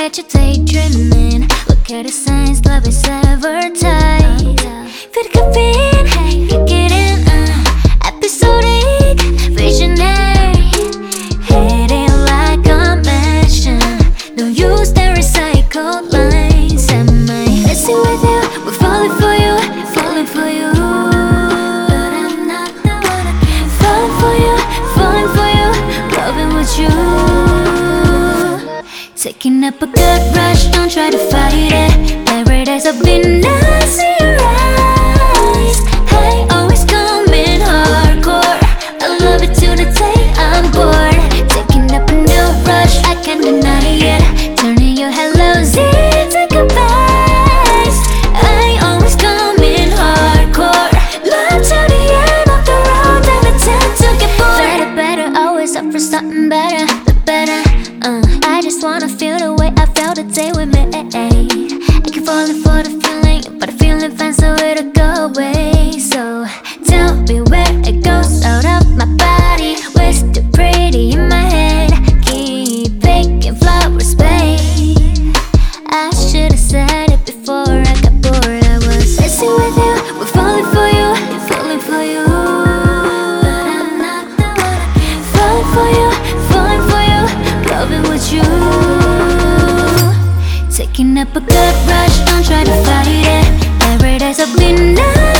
got you daydreaming. Look at the signs, love is advertised. Feel the caffeine, kick it in, episodic, visionary. Hitting like a mansion. No use the recycled lines. Am I messing with you? We're falling for you, falling for you. But I'm not the one again. Falling for you, falling for you, loving with you. Taking up a good rush, don't try to fight it. Paradise of being nice in your eyes. Hey, always coming hardcore. I love it till the day I'm bored. Taking up a new rush, I can't deny it. Turning your hellos into goodbyes. I always coming hardcore. Love till the end of the road, and I tend to get bored. Better, always up for something better, the better. I just wanna feel the way I felt the day we met. I keep falling for the feeling, but the feeling finds a way to go away. So tell me where it goes out of my body. Where's the pretty in my head? Keep making flowers, babe. I should've said it before I got bored. I was messing with you, we're falling for you, falling for you. But I'm not the one again. Falling for you, falling for you, loving with you. Taking up a good rush, don't try to fight it. Paradise of being nice.